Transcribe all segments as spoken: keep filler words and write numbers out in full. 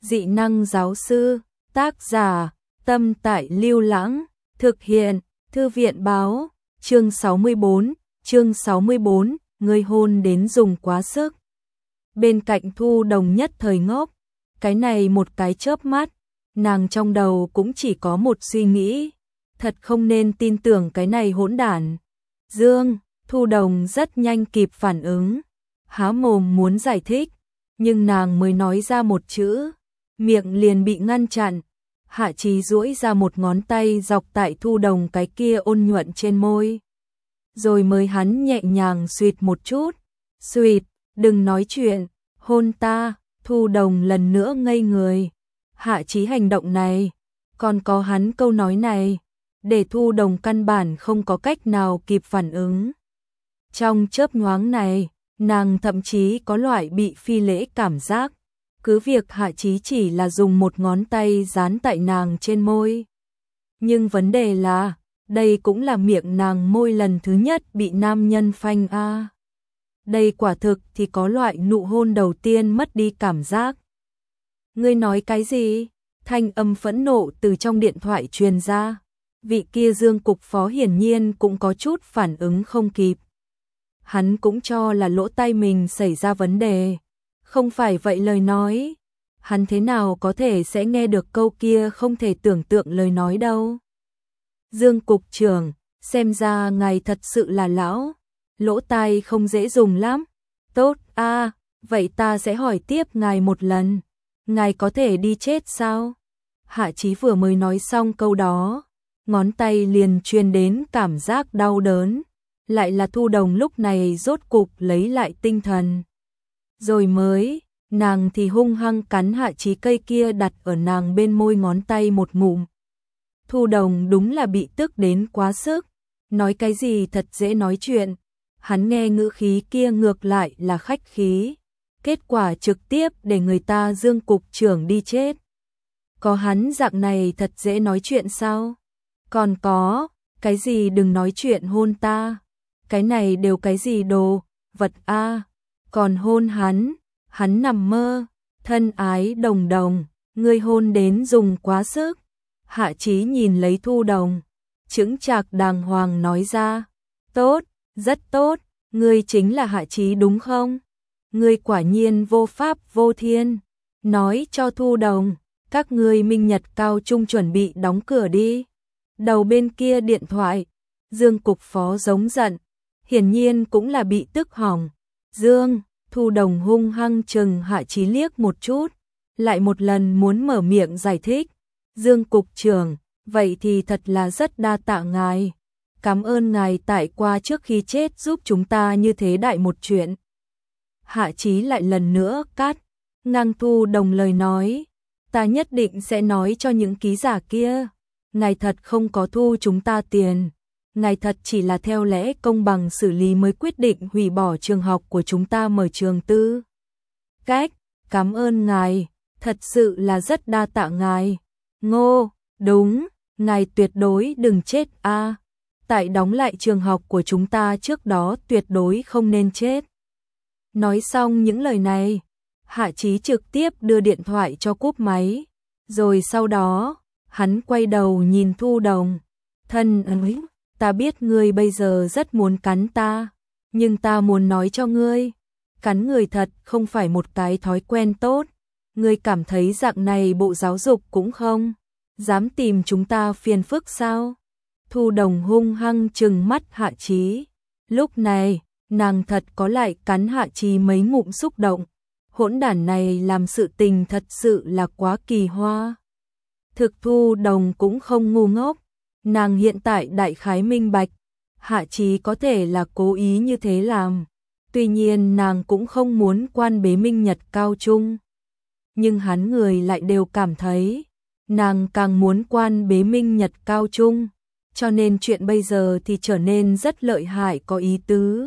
Dị năng giáo sư, tác giả, Tâm Tại Lưu Lãng, thực hiện, Thư viện báo, chương sáu mươi bốn, chương sáu mươi bốn, người hôn đến dùng quá sức. Bên cạnh Thu Đồng nhất thời ngốc, cái này một cái chớp mắt, nàng trong đầu cũng chỉ có một suy nghĩ, thật không nên tin tưởng cái này hỗn đản. Dương, Thu Đồng rất nhanh kịp phản ứng, há mồm muốn giải thích, nhưng nàng mới nói ra một chữ, miệng liền bị ngăn chặn. Hạ Chí duỗi ra một ngón tay dọc tại Thu Đồng cái kia ôn nhuận trên môi. Rồi mới hắn nhẹ nhàng suýt một chút. Suýt, đừng nói chuyện, hôn ta. Thu Đồng lần nữa ngây người. Hạ Chí hành động này, còn có hắn câu nói này, để Thu Đồng căn bản không có cách nào kịp phản ứng. Trong chớp nhoáng này, nàng thậm chí có loại bị phi lễ cảm giác. Cứ việc Hạ Chí chỉ là dùng một ngón tay dán tại nàng trên môi. Nhưng vấn đề là, đây cũng là miệng nàng môi lần thứ nhất bị nam nhân phanh a. À. Đây quả thực thì có loại nụ hôn đầu tiên mất đi cảm giác. Ngươi nói cái gì? Thanh âm phẫn nộ từ trong điện thoại truyền ra. Vị kia Dương cục phó hiển nhiên cũng có chút phản ứng không kịp. Hắn cũng cho là lỗ tai mình xảy ra vấn đề. Không phải vậy lời nói, hắn thế nào có thể sẽ nghe được câu kia không thể tưởng tượng lời nói đâu. Dương cục trưởng, xem ra ngài thật sự là lão, lỗ tai không dễ dùng lắm. Tốt, a, à, vậy ta sẽ hỏi tiếp ngài một lần, ngài có thể đi chết sao? Hạ Chí vừa mới nói xong câu đó, ngón tay liền truyền đến cảm giác đau đớn, lại là Thu Đồng lúc này rốt cục lấy lại tinh thần. Rồi mới, nàng thì hung hăng cắn Hạ Chí cây kia đặt ở nàng bên môi ngón tay một ngụm. Thu Đồng đúng là bị tức đến quá sức, nói cái gì thật dễ nói chuyện, hắn nghe ngữ khí kia ngược lại là khách khí, kết quả trực tiếp để người ta Dương cục trưởng đi chết. Có hắn dạng này thật dễ nói chuyện sao? Còn có, cái gì đừng nói chuyện hôn ta, cái này đều cái gì đồ, vật a. À. Còn hôn hắn, hắn nằm mơ, thân ái Đồng Đồng, ngươi hôn đến dùng quá sức. Hạ Chí nhìn lấy Thu Đồng, chững chạc đàng hoàng nói ra, tốt, rất tốt, ngươi chính là Hạ Chí đúng không? Ngươi quả nhiên vô pháp vô thiên, nói cho Thu Đồng, các ngươi minh nhật cao trung chuẩn bị đóng cửa đi. Đầu bên kia điện thoại, Dương cục phó giống giận, hiển nhiên cũng là bị tức hỏng. Dương, Thu Đồng hung hăng chừng Hạ Chí liếc một chút, lại một lần muốn mở miệng giải thích. Dương cục trưởng, vậy thì thật là rất đa tạ ngài. Cảm ơn ngài tại qua trước khi chết giúp chúng ta như thế đại một chuyện. Hạ Chí lại lần nữa cắt, ngang Thu Đồng lời nói. Ta nhất định sẽ nói cho những ký giả kia. Ngài thật không có thu chúng ta tiền. Ngài thật chỉ là theo lẽ công bằng xử lý mới quyết định hủy bỏ trường học của chúng ta mở trường tư. Cách, cảm ơn ngài, thật sự là rất đa tạ ngài. Ngô, đúng, ngài tuyệt đối đừng chết a. À, tại đóng lại trường học của chúng ta trước đó tuyệt đối không nên chết. Nói xong những lời này, Hạ Chí trực tiếp đưa điện thoại cho cúp máy, rồi sau đó, hắn quay đầu nhìn Thu Đồng, thân ơi. Ta biết ngươi bây giờ rất muốn cắn ta, nhưng ta muốn nói cho ngươi, cắn người thật không phải một cái thói quen tốt. Ngươi cảm thấy dạng này bộ giáo dục cũng không dám tìm chúng ta phiền phức sao? Thu Đồng hung hăng trừng mắt Hạ Chí. Lúc này, nàng thật có lại cắn Hạ Chí mấy ngụm xúc động. Hỗn đản này làm sự tình thật sự là quá kỳ hoa. Thực Thu Đồng cũng không ngu ngốc. Nàng hiện tại đại khái minh bạch, Hạ Chí có thể là cố ý như thế làm. Tuy nhiên nàng cũng không muốn quan bế minh nhật cao trung. Nhưng hắn người lại đều cảm thấy, nàng càng muốn quan bế minh nhật cao trung. Cho nên chuyện bây giờ thì trở nên rất lợi hại có ý tứ.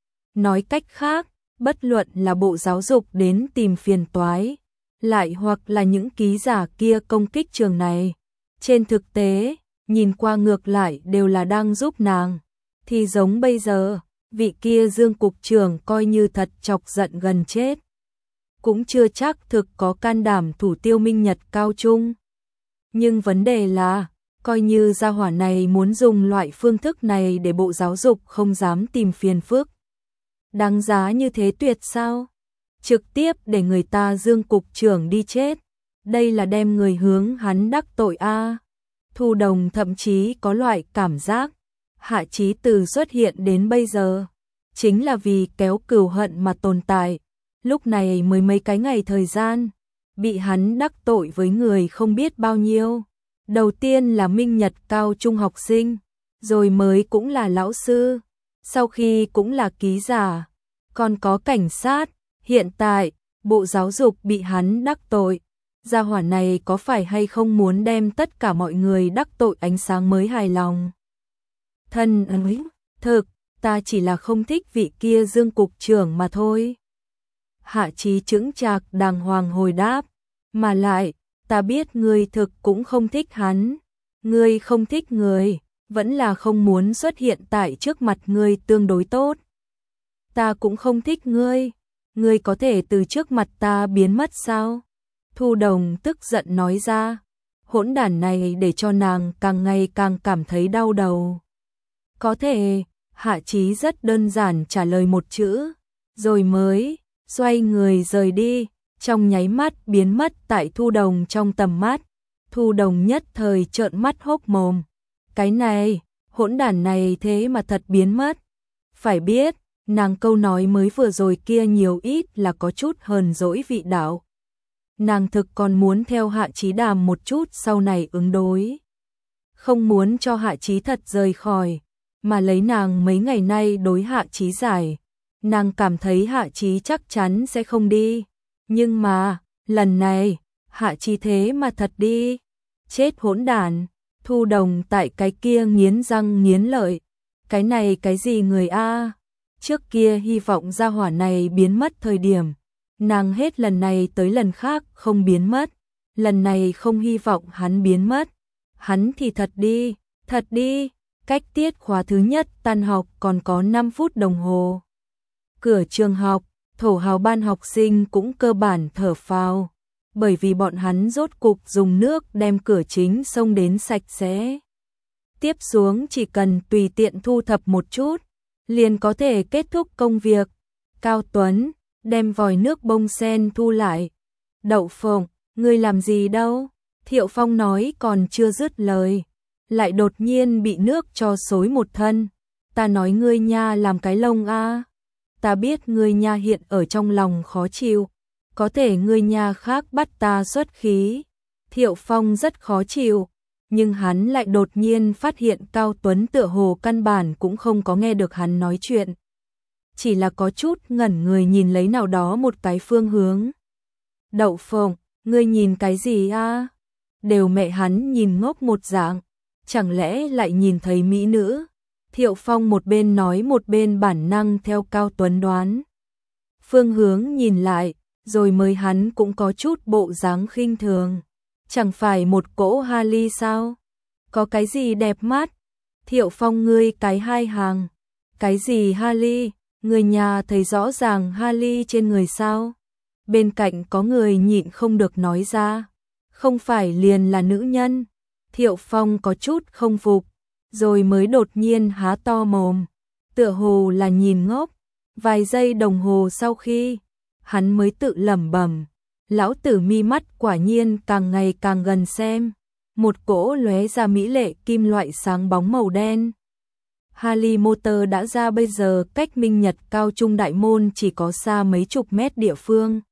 Nói cách khác, bất luận là bộ giáo dục đến tìm phiền toái, lại hoặc là những ký giả kia công kích trường này. Trên thực tế, nhìn qua ngược lại đều là đang giúp nàng, thì giống bây giờ, vị kia Dương cục trưởng coi như thật chọc giận gần chết. cũng chưa chắc thực có can đảm thủ tiêu Minh Nhật cao trung. Nhưng vấn đề là, coi như gia hỏa này muốn dùng loại phương thức này để Bộ Giáo dục không dám tìm phiền phức. Đáng giá như thế tuyệt sao? Trực tiếp để người ta Dương cục trưởng đi chết. Đây là đem người hướng hắn đắc tội a. À. Thu Đồng thậm chí có loại cảm giác, Hạ Chí từ xuất hiện đến bây giờ, chính là vì kéo cừu hận mà tồn tại. Lúc này mới mấy cái ngày thời gian, bị hắn đắc tội với người không biết bao nhiêu. Đầu tiên là Minh Nhật cao trung học sinh, rồi mới cũng là lão sư, sau khi cũng là ký giả, còn có cảnh sát. Hiện tại, Bộ Giáo dục bị hắn đắc tội. Gia hỏa này có phải hay không muốn đem tất cả mọi người đắc tội ánh sáng mới hài lòng? Thân ơi, thực, ta chỉ là không thích vị kia Dương cục trưởng mà thôi. Hạ Chí chững chạc đàng hoàng hồi đáp, mà lại, ta biết ngươi thực cũng không thích hắn. Ngươi không thích người, vẫn là không muốn xuất hiện tại trước mặt ngươi tương đối tốt. Ta cũng không thích ngươi, ngươi có thể từ trước mặt ta biến mất sao? Thu Đồng tức giận nói ra, hỗn đản này để cho nàng càng ngày càng cảm thấy đau đầu. Có thể, Hạ Chí rất đơn giản trả lời một chữ, rồi mới xoay người rời đi, trong nháy mắt biến mất tại Thu Đồng trong tầm mắt. Thu Đồng nhất thời trợn mắt hốc mồm. Cái này, hỗn đản này thế mà thật biến mất. Phải biết, nàng câu nói mới vừa rồi kia nhiều ít là có chút hờn dỗi vị đạo. Nàng thực còn muốn theo Hạ Chí đàm một chút sau này ứng đối. Không muốn cho Hạ Chí thật rời khỏi, mà lấy nàng mấy ngày nay đối Hạ Chí giải. Nàng cảm thấy Hạ Chí chắc chắn sẽ không đi. Nhưng mà, lần này, Hạ Chí thế mà thật đi. Chết hỗn đản. Thu Đồng tại cái kia nghiến răng nghiến lợi. Cái này cái gì người a? Trước kia hy vọng gia hỏa này biến mất thời điểm, nàng hết lần này tới lần khác không biến mất. Lần này không hy vọng hắn biến mất. Hắn thì thật đi, thật đi. Cách tiết khóa thứ nhất tan học còn có năm phút đồng hồ. Cửa trường học, thổ hào ban học sinh cũng cơ bản thở phào, bởi vì bọn hắn rốt cục dùng nước đem cửa chính xông đến sạch sẽ. Tiếp xuống chỉ cần tùy tiện thu thập một chút, liền có thể kết thúc công việc. Cao Tuấn đem vòi nước bông sen thu lại. Đậu Phộng, ngươi làm gì đâu? Thiệu Phong nói còn chưa dứt lời, lại đột nhiên bị nước cho xối một thân. Ta nói ngươi nha làm cái lông a. Ta biết ngươi nha hiện ở trong lòng khó chịu, có thể ngươi nha khác bắt ta xuất khí. Thiệu Phong rất khó chịu, nhưng hắn lại đột nhiên phát hiện Cao Tuấn tựa hồ căn bản cũng không có nghe được hắn nói chuyện. Chỉ là có chút ngẩn người nhìn lấy nào đó một cái phương hướng. Đậu Phộng, ngươi nhìn cái gì a? Đều mẹ hắn nhìn ngốc một dạng, chẳng lẽ lại nhìn thấy mỹ nữ? Thiệu Phong một bên nói một bên bản năng theo Cao Tuấn đoán. Phương hướng nhìn lại, rồi mới hắn cũng có chút bộ dáng khinh thường. Chẳng phải một cỗ Harley sao? Có cái gì đẹp mắt? Thiệu Phong ngươi cái hai hàng. Cái gì Harley? Người nhà thấy rõ ràng Harley trên người sao? Bên cạnh có người nhịn không được nói ra. Không phải liền là nữ nhân. Thiệu Phong có chút không phục, rồi mới đột nhiên há to mồm, tựa hồ là nhìn ngốc. Vài giây đồng hồ sau khi, hắn mới tự lẩm bẩm, lão tử mi mắt quả nhiên càng ngày càng gần xem. Một cỗ lóe ra mỹ lệ kim loại sáng bóng màu đen. Harley Motor đã ra bây giờ cách Minh Nhật cao trung đại môn chỉ có xa mấy chục mét địa phương.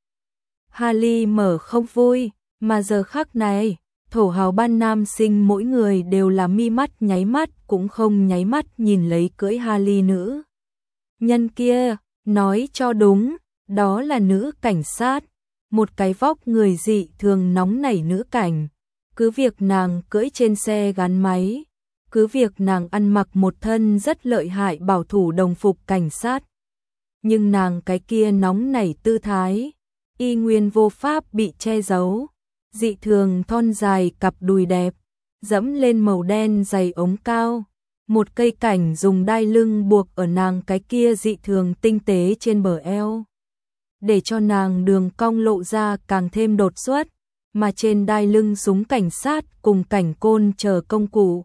Harley mở không vui, mà giờ khắc này, thổ hào ban nam sinh mỗi người đều là mi mắt nháy mắt cũng không nháy mắt nhìn lấy cưỡi Harley nữ. Nhân kia, nói cho đúng, đó là nữ cảnh sát, một cái vóc người dị thường nóng nảy nữ cảnh. Cứ việc nàng cưỡi trên xe gắn máy, cứ việc nàng ăn mặc một thân rất lợi hại bảo thủ đồng phục cảnh sát, nhưng nàng cái kia nóng nảy tư thái, y nguyên vô pháp bị che giấu. Dị thường thon dài cặp đùi đẹp, dẫm lên màu đen giày ống cao, một cây cảnh dùng đai lưng buộc ở nàng cái kia dị thường tinh tế trên bờ eo. để cho nàng đường cong lộ ra càng thêm đột xuất, mà trên đai lưng súng cảnh sát cùng cảnh côn chờ công cụ,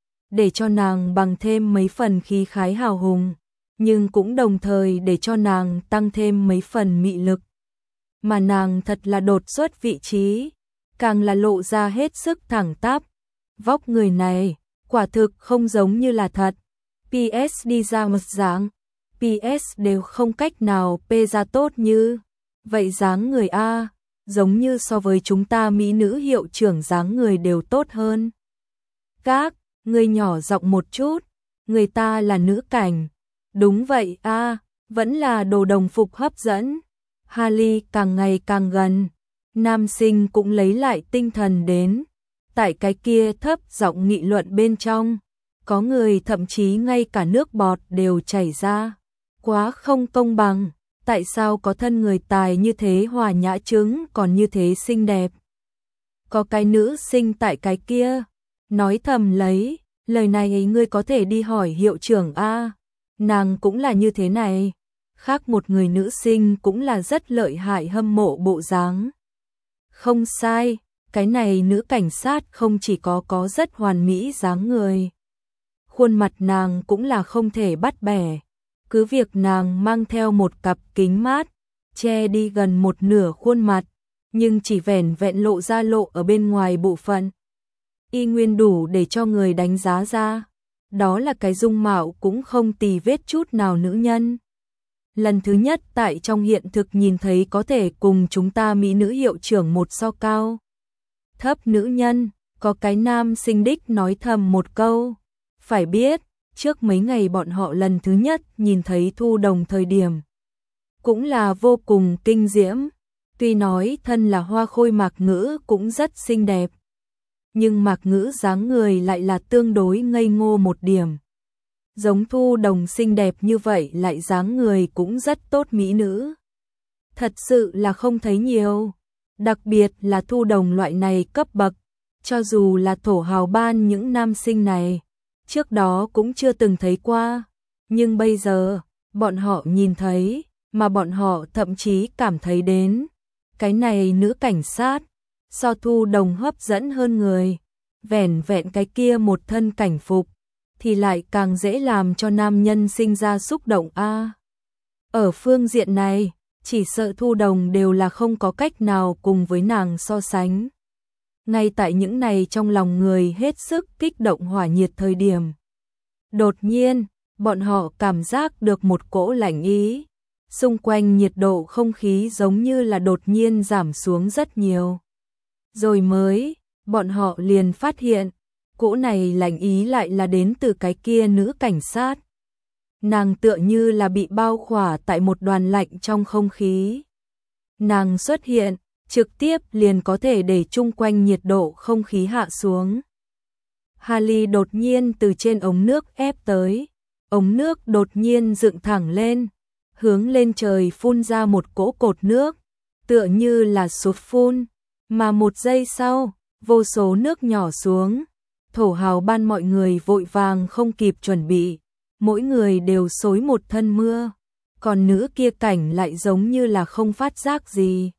để cho nàng bằng thêm mấy phần khí khái hào hùng, nhưng cũng đồng thời để cho nàng tăng thêm mấy phần mị lực. Mà nàng thật là đột xuất vị trí, càng là lộ ra hết sức thẳng tắp. Vóc người này, quả thực không giống như là thật. pê ét đi ra một dáng, pê ét đều không cách nào pê ra tốt như. Vậy dáng người A, giống như so với chúng ta mỹ nữ hiệu trưởng dáng người đều tốt hơn. Các, người nhỏ giọng một chút, người ta là nữ cảnh. Đúng vậy A, vẫn là đồ đồng phục hấp dẫn. Harley càng ngày càng gần, nam sinh cũng lấy lại tinh thần đến. Tại cái kia thấp giọng nghị luận bên trong, có người thậm chí ngay cả nước bọt đều chảy ra. Quá không công bằng, tại sao có thân người tài như thế hòa nhã trứng còn như thế xinh đẹp. Có cái nữ sinh tại cái kia, nói thầm lấy, lời này ấy ngươi có thể đi hỏi hiệu trưởng A, nàng cũng là như thế này. Khác một người nữ sinh cũng là rất lợi hại hâm mộ bộ dáng. Không sai, cái này nữ cảnh sát không chỉ có có rất hoàn mỹ dáng người. Khuôn mặt nàng cũng là không thể bắt bẻ. Cứ việc nàng mang theo một cặp kính mát, che đi gần một nửa khuôn mặt, nhưng chỉ vẻn vẹn lộ ra lộ ở bên ngoài bộ phận. Y nguyên đủ để cho người đánh giá ra. Đó là cái dung mạo cũng không tì vết chút nào nữ nhân. Lần thứ nhất tại trong hiện thực nhìn thấy có thể cùng chúng ta mỹ nữ hiệu trưởng một so cao thấp nữ nhân, có cái nam sinh đích nói thầm một câu. Phải biết, trước mấy ngày bọn họ lần thứ nhất nhìn thấy Thu Đồng thời điểm, cũng là vô cùng kinh diễm. Tuy nói thân là hoa khôi Mạc Ngữ cũng rất xinh đẹp, nhưng Mạc Ngữ dáng người lại là tương đối ngây ngô một điểm. Giống Thu Đồng xinh đẹp như vậy lại dáng người cũng rất tốt mỹ nữ. Thật sự là không thấy nhiều. Đặc biệt là Thu Đồng loại này cấp bậc, cho dù là thổ hào ban những nam sinh này, trước đó cũng chưa từng thấy qua. Nhưng bây giờ, bọn họ nhìn thấy, mà bọn họ thậm chí cảm thấy đến. Cái này nữ cảnh sát, so Thu Đồng hấp dẫn hơn người. Vẻn vẹn cái kia một thân cảnh phục, thì lại càng dễ làm cho nam nhân sinh ra xúc động a. Ở phương diện này, chỉ sợ Thu Đồng đều là không có cách nào cùng với nàng so sánh. Ngay tại những này trong lòng người hết sức kích động hỏa nhiệt thời điểm. Đột nhiên, bọn họ cảm giác được một cỗ lạnh ý. Xung quanh nhiệt độ không khí giống như là đột nhiên giảm xuống rất nhiều. Rồi mới, bọn họ liền phát hiện, cỗ này lạnh ý lại là đến từ cái kia nữ cảnh sát. Nàng tựa như là bị bao khỏa tại một đoàn lạnh trong không khí. Nàng xuất hiện, trực tiếp liền có thể để chung quanh nhiệt độ không khí hạ xuống. Harley đột nhiên từ trên ống nước ép tới, ống nước đột nhiên dựng thẳng lên, hướng lên trời phun ra một cỗ cột nước, tựa như là sụp phun, mà một giây sau, vô số nước nhỏ xuống. Thổ hào ban mọi người vội vàng không kịp chuẩn bị, mỗi người đều xối một thân mưa, còn nữ kia cảnh lại giống như là không phát giác gì.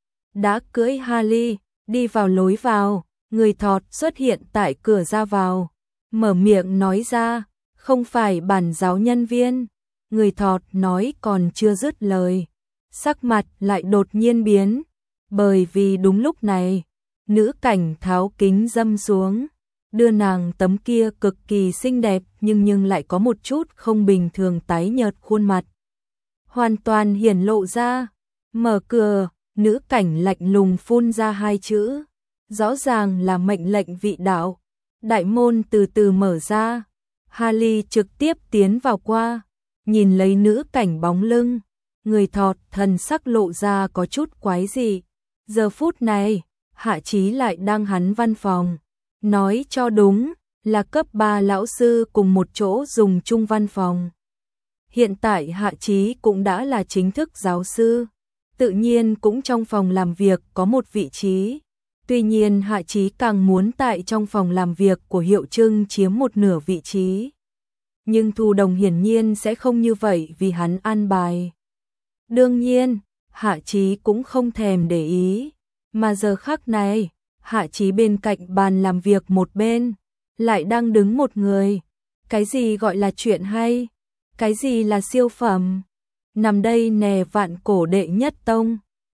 Đã cưỡi Harley, đi vào lối vào, người thọt xuất hiện tại cửa ra vào, mở miệng nói ra, không phải bản giáo nhân viên. Người thọt nói còn chưa dứt lời, sắc mặt lại đột nhiên biến, bởi vì đúng lúc này, nữ cảnh tháo kính dâm xuống, đưa nàng tấm kia cực kỳ xinh đẹp nhưng nhưng lại có một chút không bình thường tái nhợt khuôn mặt. Hoàn toàn hiển lộ ra, mở cửa, nữ cảnh lạnh lùng phun ra hai chữ, rõ ràng là mệnh lệnh vị đạo. Đại môn từ từ mở ra, Harley trực tiếp tiến vào qua, nhìn lấy nữ cảnh bóng lưng, người thọt thần sắc lộ ra có chút quái dị. Giờ phút này, Hạ Chí lại đang hắn văn phòng. Nói cho đúng, là cấp ba lão sư cùng một chỗ dùng chung văn phòng. Hiện tại Hạ Chí cũng đã là chính thức giáo sư, tự nhiên cũng trong phòng làm việc có một vị trí. Tuy nhiên Hạ Chí càng muốn tại trong phòng làm việc của Hiệu Trưng chiếm một nửa vị trí. Nhưng Thu Đồng hiển nhiên sẽ không như vậy vì hắn an bài. Đương nhiên, Hạ Chí cũng không thèm để ý. Mà giờ khắc này, Hạ Chí bên cạnh bàn làm việc một bên, lại đang đứng một người. Cái gì gọi là chuyện hay? Cái gì là siêu phẩm? Nằm đây nè, vạn cổ đệ nhất tông.